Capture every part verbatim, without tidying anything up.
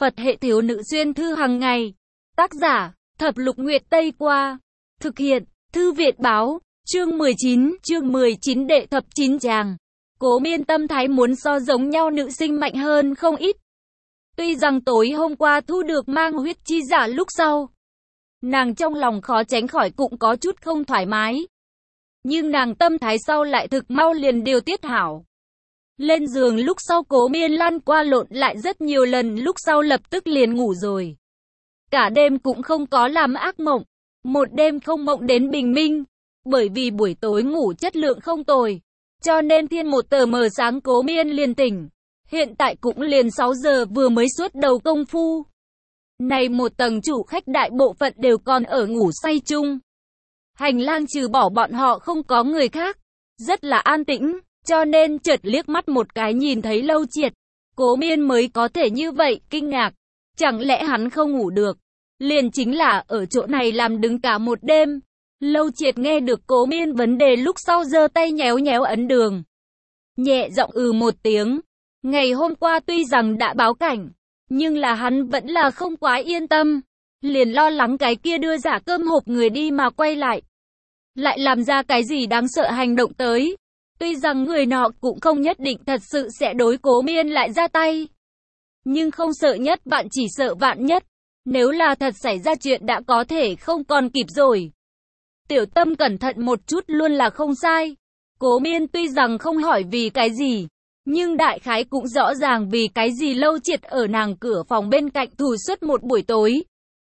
Phật hệ thiếu nữ xuyên thư hàng ngày. Tác giả, Thập Lục Nguyệt Tây Qua. Thực hiện, Thư Viện Báo. Chương mười chín, chương mười chín đệ thập chín chàng. Cố Miên tâm thái muốn so giống nhau nữ sinh mạnh hơn không ít. Tuy rằng tối hôm qua thu được mang huyết chi giả lúc sau, nàng trong lòng khó tránh khỏi cũng có chút không thoải mái. Nhưng nàng tâm thái sau lại thực mau liền điều tiết hảo. Lên giường lúc sau Cố Miên lăn qua lộn lại rất nhiều lần, lúc sau lập tức liền ngủ rồi. Cả đêm cũng không có làm ác mộng. Một đêm không mộng đến bình minh. Bởi vì buổi tối ngủ chất lượng không tồi, cho nên thiên một tờ mờ sáng Cố Miên liền tỉnh. Hiện tại cũng liền sáu giờ vừa mới suốt đầu công phu. Này một tầng chủ khách đại bộ phận đều còn ở ngủ say chung. Hành lang trừ bỏ bọn họ không có người khác, rất là an tĩnh, cho nên chợt liếc mắt một cái nhìn thấy Lâu Triệt. Cố Miên mới có thể như vậy, kinh ngạc. Chẳng lẽ hắn không ngủ được? Liền chính là ở chỗ này làm đứng cả một đêm. Lâu Triệt nghe được Cố Miên vấn đề lúc sau giơ tay nhéo nhéo ấn đường. Nhẹ giọng ừ một tiếng. Ngày hôm qua tuy rằng đã báo cảnh, nhưng là hắn vẫn là không quá yên tâm. Liền lo lắng cái kia đưa giả cơm hộp người đi mà quay lại. Lại làm ra cái gì đáng sợ hành động tới. Tuy rằng người nọ cũng không nhất định thật sự sẽ đối Cố Miên lại ra tay. Nhưng không sợ nhất bạn chỉ sợ vạn nhất. Nếu là thật xảy ra chuyện đã có thể không còn kịp rồi. Tiểu tâm cẩn thận một chút luôn là không sai. Cố Miên tuy rằng không hỏi vì cái gì, nhưng đại khái cũng rõ ràng vì cái gì Lâu Triệt ở nàng cửa phòng bên cạnh thủ suốt một buổi tối.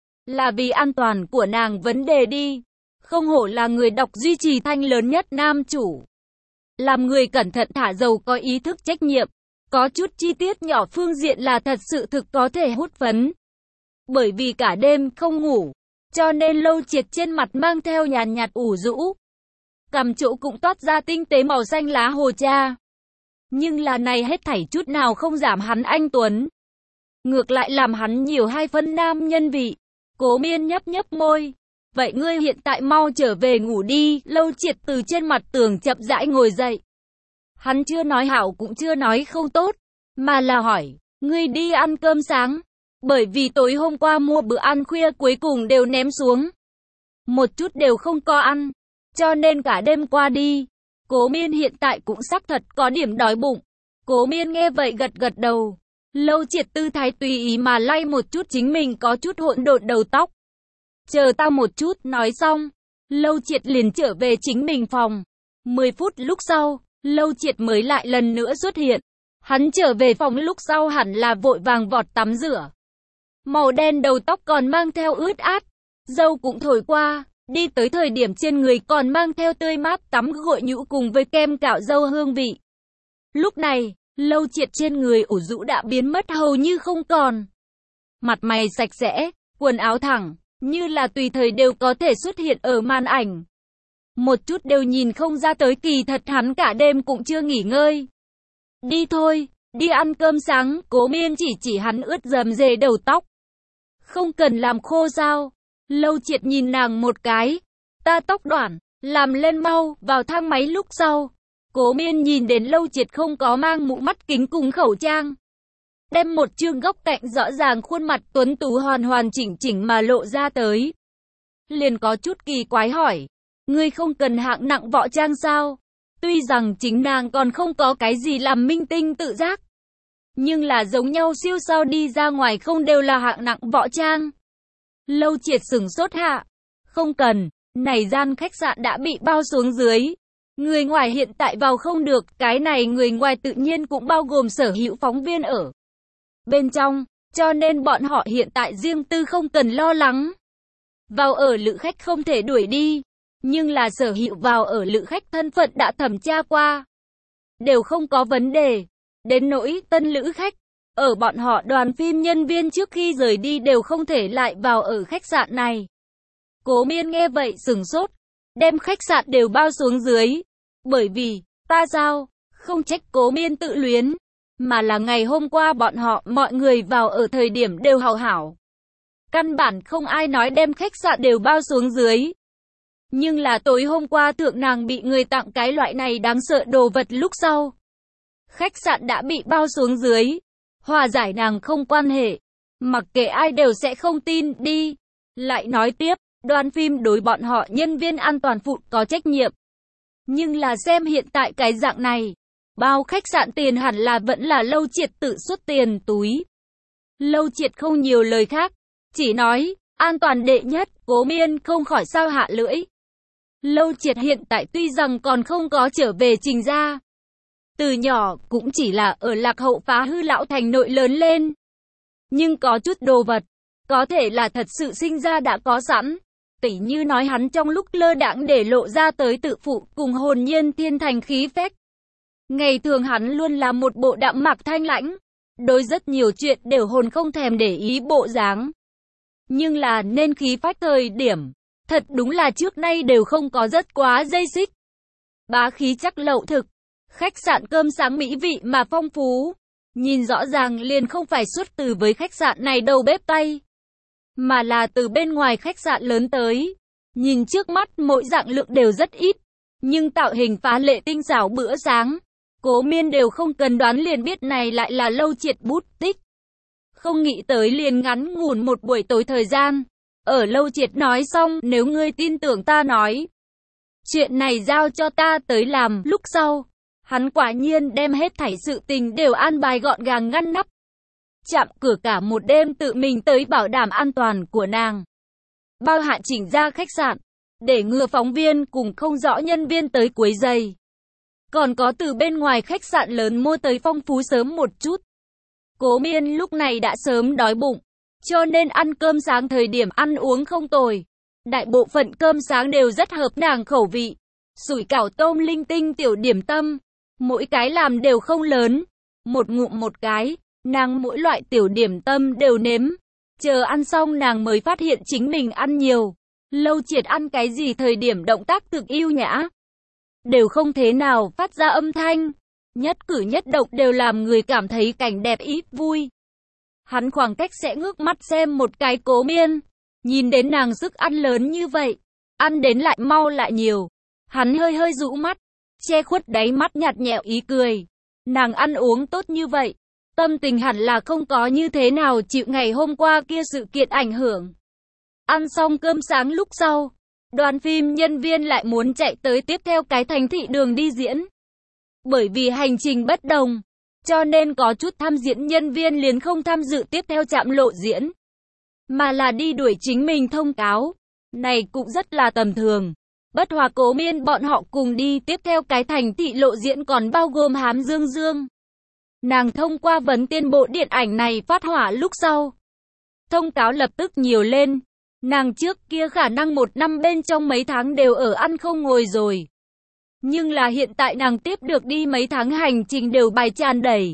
Là vì an toàn của nàng vấn đề đi. Không hổ là người đọc duy trì thanh lớn nhất nam chủ. Làm người cẩn thận thả dầu có ý thức trách nhiệm. Có chút chi tiết nhỏ phương diện là thật sự thực có thể hút phấn. Bởi vì cả đêm không ngủ, cho nên Lâu Triệt trên mặt mang theo nhàn nhạt ủ rũ. Cằm chỗ cũng toát ra tinh tế màu xanh lá hồ cha. Nhưng là này hết thảy chút nào không giảm hắn anh tuấn. Ngược lại làm hắn nhiều hai phân nam nhân vị. Cố Miên nhấp nhấp môi. Vậy ngươi hiện tại mau trở về ngủ đi. Lâu Triệt từ trên mặt tường chậm rãi ngồi dậy. Hắn chưa nói hảo cũng chưa nói không tốt, mà là hỏi, ngươi đi ăn cơm sáng. Bởi vì tối hôm qua mua bữa ăn khuya cuối cùng đều ném xuống. Một chút đều không có ăn. Cho nên cả đêm qua đi. Cố Miên hiện tại cũng xác thật có điểm đói bụng. Cố Miên nghe vậy gật gật đầu. Lâu Triệt tư thái tùy ý mà lay một chút chính mình có chút hỗn độn đầu tóc. Chờ ta một chút, nói xong. Lâu Triệt liền trở về chính mình phòng. mười phút lúc sau, Lâu Triệt mới lại lần nữa xuất hiện. Hắn trở về phòng lúc sau hẳn là vội vàng vọt tắm rửa. Màu đen đầu tóc còn mang theo ướt át. Dâu cũng thổi qua. Đi tới thời điểm trên người còn mang theo tươi mát tắm gội nhũ cùng với kem cạo dâu hương vị. Lúc này, Lâu Triệt trên người ủ rũ đã biến mất hầu như không còn. Mặt mày sạch sẽ, quần áo thẳng, như là tùy thời đều có thể xuất hiện ở màn ảnh. Một chút đều nhìn không ra tới kỳ thật hắn cả đêm cũng chưa nghỉ ngơi. Đi thôi, đi ăn cơm sáng. Cố Miên chỉ chỉ hắn ướt rầm rề đầu tóc. Không cần làm khô sao? Lâu Triệt nhìn nàng một cái. Ta tóc đoạn, làm lên mau, vào thang máy lúc sau. Cố Miên nhìn đến Lâu Triệt không có mang mũ mắt kính cùng khẩu trang. Đem một chương góc cạnh rõ ràng khuôn mặt tuấn tú hoàn hoàn chỉnh chỉnh mà lộ ra tới. Liền có chút kỳ quái hỏi. Ngươi không cần hạng nặng võ trang sao? Tuy rằng chính nàng còn không có cái gì làm minh tinh tự giác. Nhưng là giống nhau siêu sao đi ra ngoài không đều là hạng nặng võ trang. Lâu Triệt sửng sốt hạ. Không cần, này gian khách sạn đã bị bao xuống dưới. Người ngoài hiện tại vào không được, cái này người ngoài tự nhiên cũng bao gồm sở hữu phóng viên ở bên trong, cho nên bọn họ hiện tại riêng tư không cần lo lắng. Vào ở lữ khách không thể đuổi đi, nhưng là sở hữu vào ở lữ khách thân phận đã thẩm tra qua. Đều không có vấn đề. Đến nỗi tân lữ khách, ở bọn họ đoàn phim nhân viên trước khi rời đi đều không thể lại vào ở khách sạn này. Cố Miên nghe vậy sửng sốt, đem khách sạn đều bao xuống dưới. Bởi vì, ta sao, không trách Cố Miên tự luyến, mà là ngày hôm qua bọn họ mọi người vào ở thời điểm đều hảo hảo. Căn bản không ai nói đem khách sạn đều bao xuống dưới. Nhưng là tối hôm qua thượng nàng bị người tặng cái loại này đáng sợ đồ vật lúc sau. Khách sạn đã bị bao xuống dưới. Hòa giải nàng không quan hệ. Mặc kệ ai đều sẽ không tin đi. Lại nói tiếp, đoàn phim đối bọn họ nhân viên an toàn phụ có trách nhiệm. Nhưng là xem hiện tại cái dạng này, bao khách sạn tiền hẳn là vẫn là Lâu Triệt tự xuất tiền túi. Lâu Triệt không nhiều lời khác, chỉ nói, an toàn đệ nhất, Cố Miên không khỏi sao hạ lưỡi. Lâu Triệt hiện tại tuy rằng còn không có trở về Trình gia. Từ nhỏ cũng chỉ là ở Lạc Hậu Phá Hư Lão Thành nội lớn lên. Nhưng có chút đồ vật, có thể là thật sự sinh ra đã có sẵn. Tỉ như nói hắn trong lúc lơ đãng để lộ ra tới tự phụ cùng hồn nhiên thiên thành khí phách. Ngày thường hắn luôn là một bộ đạm mạc thanh lãnh, đối rất nhiều chuyện đều hồn không thèm để ý bộ dáng. Nhưng là nên khí phách thời điểm, thật đúng là trước nay đều không có rất quá dây xích. Bá khí chắc lậu thực, khách sạn cơm sáng mỹ vị mà phong phú, nhìn rõ ràng liền không phải xuất từ với khách sạn này đầu bếp tay, mà là từ bên ngoài khách sạn lớn tới. Nhìn trước mắt mỗi dạng lượng đều rất ít, nhưng tạo hình phá lệ tinh xảo bữa sáng. Cố Miên đều không cần đoán liền biết này lại là Lâu Triệt bút tích. Không nghĩ tới liền ngắn ngủn một buổi tối thời gian. Ở Lâu Triệt nói xong, nếu ngươi tin tưởng ta nói, chuyện này giao cho ta tới làm. Lúc sau, hắn quả nhiên đem hết thảy sự tình đều an bài gọn gàng ngăn nắp. Chạm cửa cả một đêm tự mình tới bảo đảm an toàn của nàng. Bao hạn chỉnh ra khách sạn, để ngừa phóng viên cùng không rõ nhân viên tới quấy rầy. Còn có từ bên ngoài khách sạn lớn mua tới phong phú sớm một chút. Cố Miên lúc này đã sớm đói bụng, cho nên ăn cơm sáng thời điểm ăn uống không tồi. Đại bộ phận cơm sáng đều rất hợp nàng khẩu vị. Sủi cảo tôm linh tinh tiểu điểm tâm, mỗi cái làm đều không lớn. Một ngụm một cái, nàng mỗi loại tiểu điểm tâm đều nếm. Chờ ăn xong nàng mới phát hiện chính mình ăn nhiều. Lâu Triệt ăn cái gì thời điểm động tác thực yêu nhã, đều không thế nào phát ra âm thanh. Nhất cử nhất động đều làm người cảm thấy cảnh đẹp ít vui. Hắn khoảng cách sẽ ngước mắt xem một cái Cố Miên. Nhìn đến nàng sức ăn lớn như vậy, ăn đến lại mau lại nhiều. Hắn hơi hơi rũ mắt, che khuất đáy mắt nhạt nhẽo ý cười. Nàng ăn uống tốt như vậy, tâm tình hẳn là không có như thế nào chịu ngày hôm qua kia sự kiện ảnh hưởng. Ăn xong cơm sáng lúc sau, đoàn phim nhân viên lại muốn chạy tới tiếp theo cái thành thị đường đi diễn. Bởi vì hành trình bất đồng, cho nên có chút tham diễn nhân viên liền không tham dự tiếp theo trạm lộ diễn, mà là đi đuổi chính mình thông cáo. Này cũng rất là tầm thường. Bất Hòa Cố Miên bọn họ cùng đi tiếp theo cái thành thị lộ diễn còn bao gồm Hám Dương Dương. Nàng thông qua vấn tiên bộ điện ảnh này phát hỏa lúc sau, thông cáo lập tức nhiều lên. Nàng trước kia khả năng một năm bên trong mấy tháng đều ở ăn không ngồi rồi. Nhưng là hiện tại nàng tiếp được đi mấy tháng hành trình đều bài tràn đầy.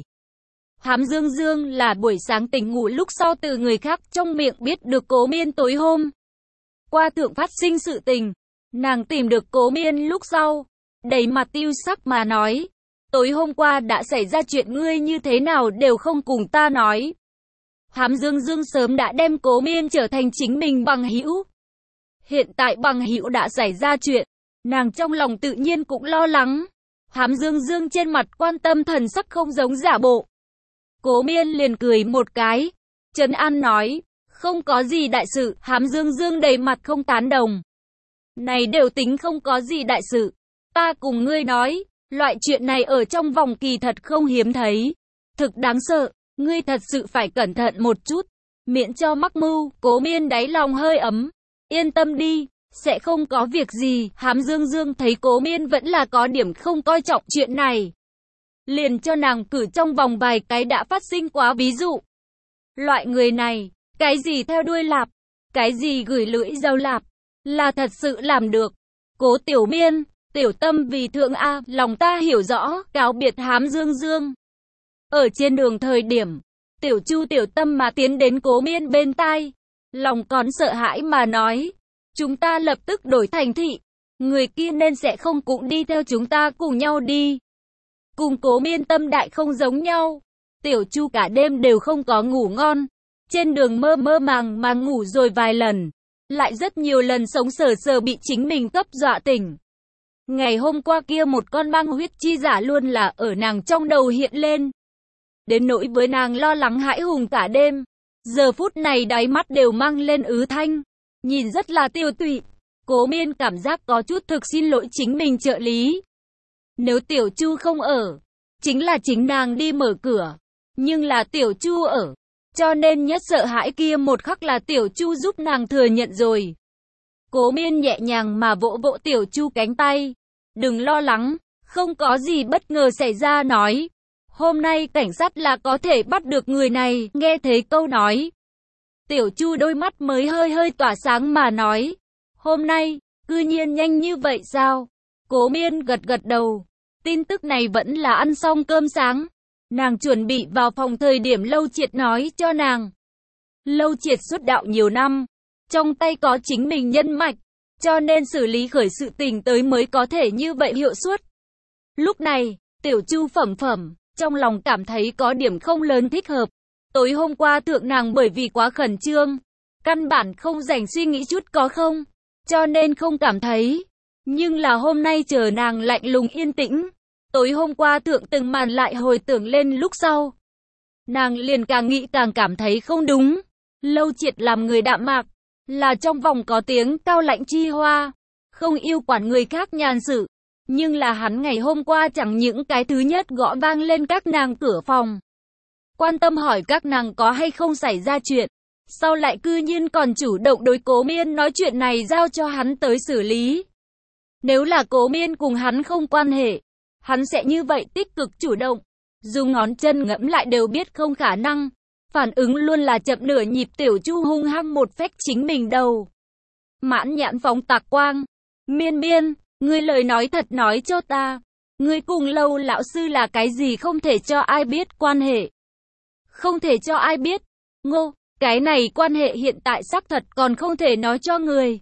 Hám Dương Dương là buổi sáng tỉnh ngủ lúc sau từ người khác trong miệng biết được Cố Miên tối hôm qua thượng phát sinh sự tình. Nàng tìm được Cố Miên lúc sau, đầy mặt tiêu sắc mà nói, tối hôm qua đã xảy ra chuyện ngươi như thế nào đều không cùng ta nói. Hám Dương Dương sớm đã đem Cố Miên trở thành chính mình bằng hữu. Hiện tại bằng hữu đã xảy ra chuyện, nàng trong lòng tự nhiên cũng lo lắng. Hám Dương Dương trên mặt quan tâm thần sắc không giống giả bộ. Cố Miên liền cười một cái, trấn an nói, không có gì đại sự. Hám Dương Dương đầy mặt không tán đồng. Này đều tính không có gì đại sự. Ta cùng ngươi nói, loại chuyện này ở trong vòng kỳ thật không hiếm thấy. Thực đáng sợ, ngươi thật sự phải cẩn thận một chút, miễn cho mắc mưu. Cố Miên đáy lòng hơi ấm, yên tâm đi, sẽ không có việc gì. Hám Dương Dương thấy Cố Miên vẫn là có điểm không coi trọng chuyện này, liền cho nàng cử trong vòng vài cái đã phát sinh quá ví dụ. Loại người này, cái gì theo đuôi lạp, cái gì gửi lưỡi dao lạp, là thật sự làm được. Cố Tiểu Miên, tiểu tâm vì thượng A, lòng ta hiểu rõ. Cáo biệt Hám Dương Dương. Ở trên đường thời điểm, Tiểu Chu tiểu tâm mà tiến đến Cố Miên bên tai, lòng còn sợ hãi mà nói, chúng ta lập tức đổi thành thị, người kia nên sẽ không cũng đi theo chúng ta cùng nhau đi. Cùng Cố Miên tâm đại không giống nhau. Tiểu Chu cả đêm đều không có ngủ ngon, trên đường mơ mơ màng màng ngủ rồi vài lần, lại rất nhiều lần sống sờ sờ bị chính mình cấp dọa tỉnh. Ngày hôm qua kia một con mang huyết chi giả luôn là ở nàng trong đầu hiện lên, đến nỗi với nàng lo lắng hãi hùng cả đêm. Giờ phút này đáy mắt đều mang lên ứ thanh, nhìn rất là tiêu tụy. Cố Miên cảm giác có chút thực xin lỗi chính mình trợ lý. Nếu Tiểu Chu không ở, chính là chính nàng đi mở cửa. Nhưng là Tiểu Chu ở, cho nên nhất sợ hãi kia một khắc là Tiểu Chu giúp nàng thừa nhận rồi. Cố Miên nhẹ nhàng mà vỗ vỗ Tiểu Chu cánh tay. Đừng lo lắng, không có gì bất ngờ xảy ra nói. Hôm nay cảnh sát là có thể bắt được người này, nghe thấy câu nói. Tiểu Chu đôi mắt mới hơi hơi tỏa sáng mà nói. Hôm nay, cư nhiên nhanh như vậy sao? Cố Miên gật gật đầu. Tin tức này vẫn là ăn xong cơm sáng. Nàng chuẩn bị vào phòng thời điểm Lâu Triệt nói cho nàng. Lâu Triệt xuất đạo nhiều năm, trong tay có chính mình nhân mạch, cho nên xử lý khởi sự tình tới mới có thể như vậy hiệu suất. Lúc này, Tiểu Chu phẩm phẩm, trong lòng cảm thấy có điểm không lớn thích hợp. Tối hôm qua thượng nàng bởi vì quá khẩn trương, căn bản không rảnh suy nghĩ chút có không, cho nên không cảm thấy. Nhưng là hôm nay chờ nàng lạnh lùng yên tĩnh, tối hôm qua thượng từng màn lại hồi tưởng lên lúc sau. Nàng liền càng nghĩ càng cảm thấy không đúng. Lâu Triệt làm người đạm mạc, là trong vòng có tiếng cao lãnh chi hoa, không yêu quản người khác nhàn sự. Nhưng là hắn ngày hôm qua chẳng những cái thứ nhất gõ vang lên các nàng cửa phòng, quan tâm hỏi các nàng có hay không xảy ra chuyện. Sau lại cư nhiên còn chủ động đối Cố Miên nói chuyện này giao cho hắn tới xử lý. Nếu là Cố Miên cùng hắn không quan hệ, hắn sẽ như vậy tích cực chủ động. Dùng ngón chân ngẫm lại đều biết không khả năng. Phản ứng luôn là chậm nửa nhịp. Tiểu Chu hung hăng một phách chính mình đầu. Mãn nhãn phóng tạc quang. Miên Miên, ngươi lời nói thật nói cho ta. Ngươi cùng Lâu lão sư là cái gì không thể cho ai biết quan hệ? Không thể cho ai biết. Ngô, cái này quan hệ hiện tại xác thật còn không thể nói cho người.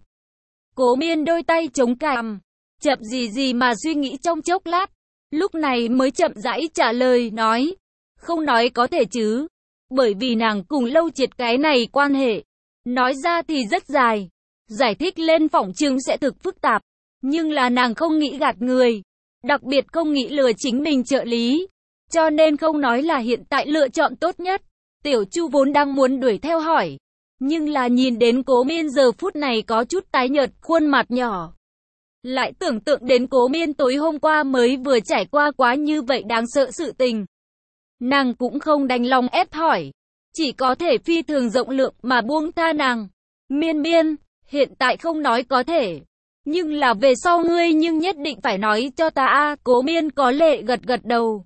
Cố Miên đôi tay chống cằm, chậm gì gì mà suy nghĩ trong chốc lát. Lúc này mới chậm rãi trả lời nói. Không nói có thể chứ. Bởi vì nàng cùng Lâu Triệt cái này quan hệ. Nói ra thì rất dài. Giải thích lên phỏng chừng sẽ thực phức tạp. Nhưng là nàng không nghĩ gạt người. Đặc biệt không nghĩ lừa chính mình trợ lý. Cho nên không nói là hiện tại lựa chọn tốt nhất. Tiểu Chu vốn đang muốn đuổi theo hỏi. Nhưng là nhìn đến Cố Miên giờ phút này có chút tái nhợt khuôn mặt nhỏ. Lại tưởng tượng đến Cố Miên tối hôm qua mới vừa trải qua quá như vậy đáng sợ sự tình. Nàng cũng không đành lòng ép hỏi. Chỉ có thể phi thường rộng lượng mà buông tha nàng. Miên Miên, hiện tại không nói có thể. Nhưng là về sau ngươi nhưng nhất định phải nói cho ta a. Cố Miên có lệ gật gật đầu.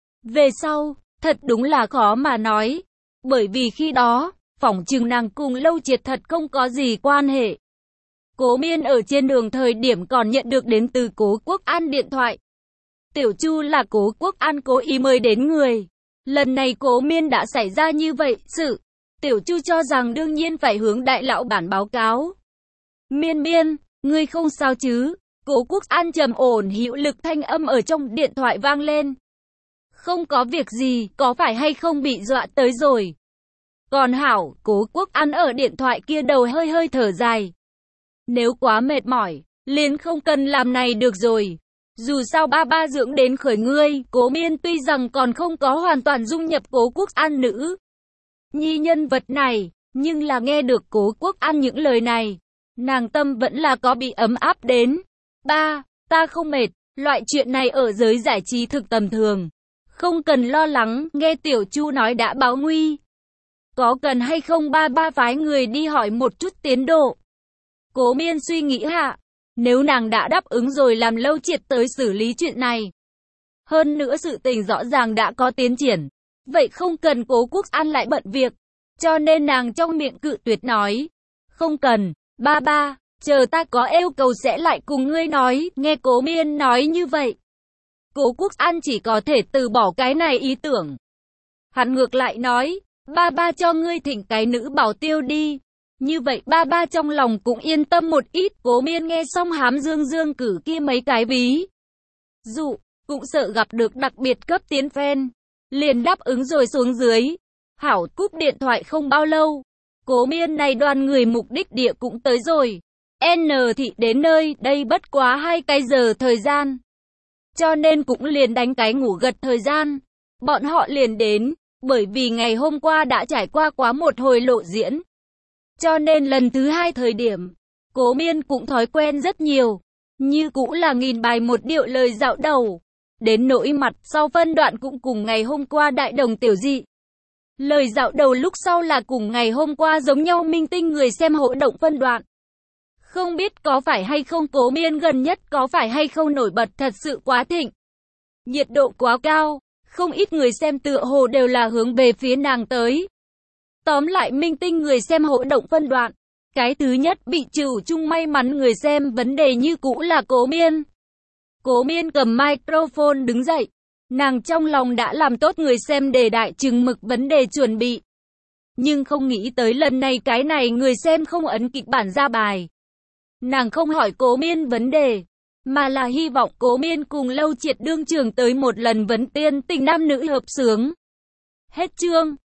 Về sau, thật đúng là khó mà nói. Bởi vì khi đó, phỏng chừng nàng cùng Lâu Triệt thật không có gì quan hệ. Cố Miên ở trên đường thời điểm còn nhận được đến từ Cố Quốc An điện thoại. Tiểu Chu là Cố Quốc An cố ý mời đến người. Lần này Cố Miên đã xảy ra như vậy, sự. Tiểu Chu cho rằng đương nhiên phải hướng đại lão bản báo cáo. Miên Miên, ngươi không sao chứ? Cố Quốc An trầm ổn hữu lực thanh âm ở trong điện thoại vang lên. Không có việc gì, có phải hay không bị dọa tới rồi? Còn hảo, Cố Quốc An ở điện thoại kia đầu hơi hơi thở dài. Nếu quá mệt mỏi, liền không cần làm này được rồi. Dù sao ba ba dưỡng đến khởi ngươi. Cố Miên tuy rằng còn không có hoàn toàn dung nhập Cố Quốc An nữ nhi nhân vật này, nhưng là nghe được Cố Quốc An những lời này, nàng tâm vẫn là có bị ấm áp đến. Ba, ta không mệt, loại chuyện này ở giới giải trí thực tầm thường. Không cần lo lắng, nghe Tiểu Chu nói đã báo nguy. Có cần hay không ba ba phái người đi hỏi một chút tiến độ? Cố Miên suy nghĩ hạ, nếu nàng đã đáp ứng rồi làm Lâu Triệt tới xử lý chuyện này. Hơn nữa sự tình rõ ràng đã có tiến triển. Vậy không cần Cố Quốc An lại bận việc. Cho nên nàng trong miệng cự tuyệt nói. Không cần, ba ba, chờ ta có yêu cầu sẽ lại cùng ngươi nói. Nghe Cố Miên nói như vậy, Cố Quốc An chỉ có thể từ bỏ cái này ý tưởng. Hắn ngược lại nói, ba ba cho ngươi thỉnh cái nữ bảo tiêu đi. Như vậy ba ba trong lòng cũng yên tâm một ít. Cố Miên nghe xong hám dương dương cử kia mấy cái ví dụ, cũng sợ gặp được đặc biệt cấp tiến fan. Liền đáp ứng rồi xuống dưới. Hảo cúp điện thoại không bao lâu. Cố Miên này đoàn người mục đích địa cũng tới rồi. N thị đến nơi, đây bất quá hai cái giờ thời gian. Cho nên cũng liền đánh cái ngủ gật thời gian. Bọn họ liền đến. Bởi vì ngày hôm qua đã trải qua quá một hồi lộ diễn. Cho nên lần thứ hai thời điểm, Cố Miên cũng thói quen rất nhiều. Như cũ là nghìn bài một điệu lời dạo đầu. Đến nỗi mặt sau phân đoạn cũng cùng ngày hôm qua đại đồng tiểu dị. Lời dạo đầu lúc sau là cùng ngày hôm qua giống nhau, minh tinh người xem hỗ động phân đoạn. Không biết có phải hay không Cố Miên gần nhất có phải hay không nổi bật thật sự quá thịnh. Nhiệt độ quá cao, không ít người xem tựa hồ đều là hướng về phía nàng tới. Tóm lại minh tinh người xem hỗ động phân đoạn. Cái thứ nhất bị trừ chung may mắn người xem vấn đề như cũ là Cố Miên. Cố Miên cầm microphone đứng dậy. Nàng trong lòng đã làm tốt người xem đề đại chừng mực vấn đề chuẩn bị. Nhưng không nghĩ tới lần này cái này người xem không ấn kịch bản ra bài. Nàng không hỏi Cố Miên vấn đề, mà là hy vọng Cố Miên cùng Lâu Triệt đương trường tới một lần vấn tiên tình nam nữ hợp xướng. Hết chương.